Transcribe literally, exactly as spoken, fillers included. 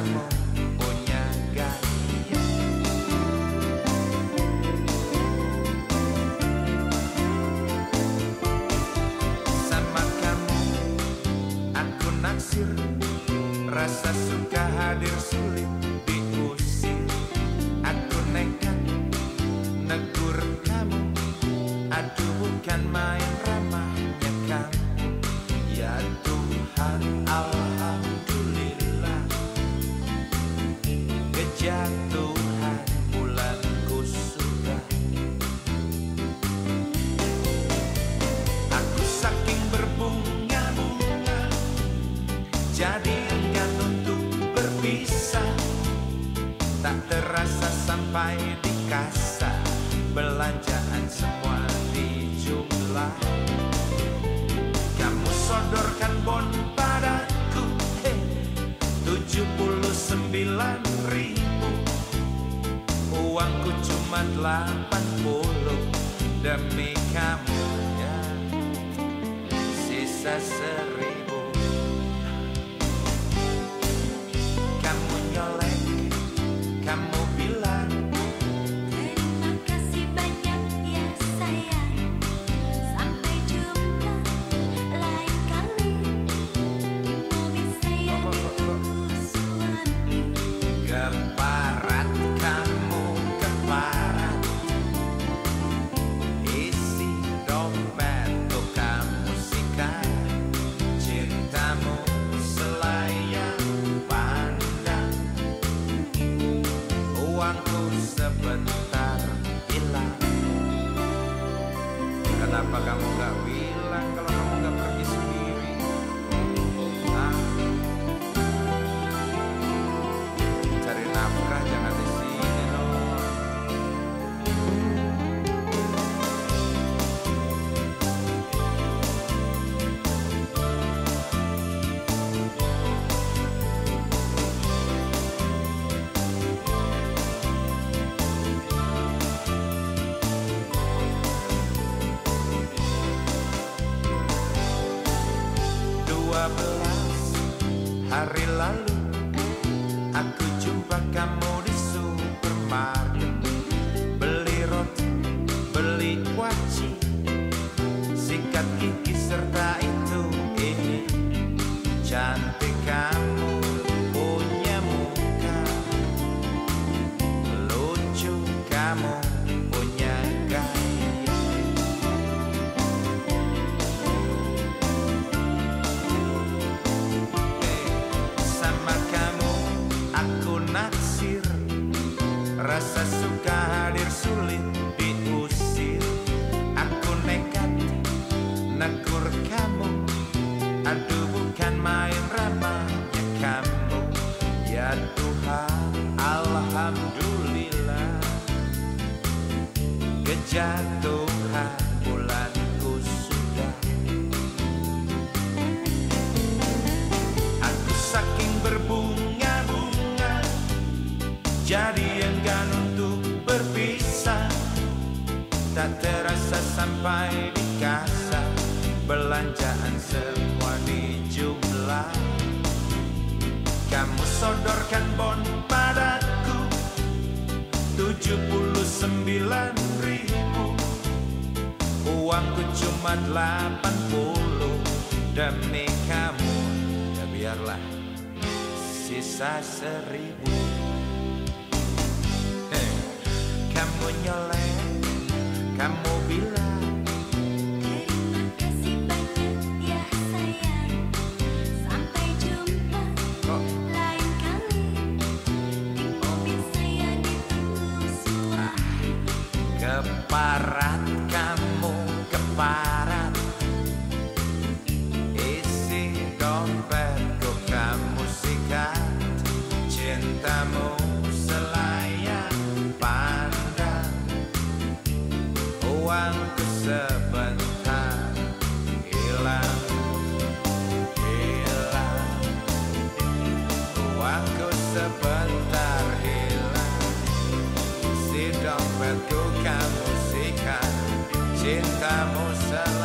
kamu punya gaya. Sama kamu aku naksir, rasa suka hadir sulit diusir. Aku nekat negur kamu, aduh bukan main ramahnya kamu. Ya Tuhan, alhamdulillah, kejatuhan bulanku sudah. Aku saking berbunga-bunga, jadi enggan untuk berpisah. Tak terasa sampai di kasa, belanjaan semua dijumlah. Kamu sodorkan bon padaku, hey, tujuh puluh sembilan ribu. Uangku cuma delapan puluh, demi kamu ya sisa seribu. Kamu nyolek, kamu bilang terima kasih banyak ya sayang, sampai jumpa lain kali. Di mobil saya ditunggu suami. keparat, kamu keparat. Isi dompetku kamu sikat, cintamu selayang pandang. Uangku sebentar hilang. Kenapa kamu gak bilang kalau kamu gak pergi sendiri? Hah? Cari nafkah jangan di sini dong. Dua belas hari lalu aku jumpa kamu di supermarket. Beli roti, beli kuaci, sikat gigi serta itu ini. Cantik kamu punya muka, lucu kamu punya gaya. Sama kamu aku naksir, rasa suka hadir sulit diusir. Aku nekat negur kamu, aduh bukan main ramahnya kamu. Ya Tuhan, alhamdulillah, kejatuhan bulanku sudah. Aku saking berbunga-bunga, jadi enggan untuk berpisah. Tak terasa sampai di kasa, belanjaan semua dijumlah. Kamu sodorkan bon padaku, tujuh puluh sembilan ribu. Uangku cuma delapan puluh, demi kamu ya biarlah sisa seribu. Hey, kamu nyolek, kamu bilang Terima kasih banyak ya sayang, sampai jumpa kok lain kali. Di mobil saya ditunggu suami. keparat, kamu keparat. Isi dompetku kamu sikat, cintamu selayang pandang. Uangku sebentar hilang, hilang. Uangku sebentar hilang. Si dompetku kamu sikat, cintamu selayang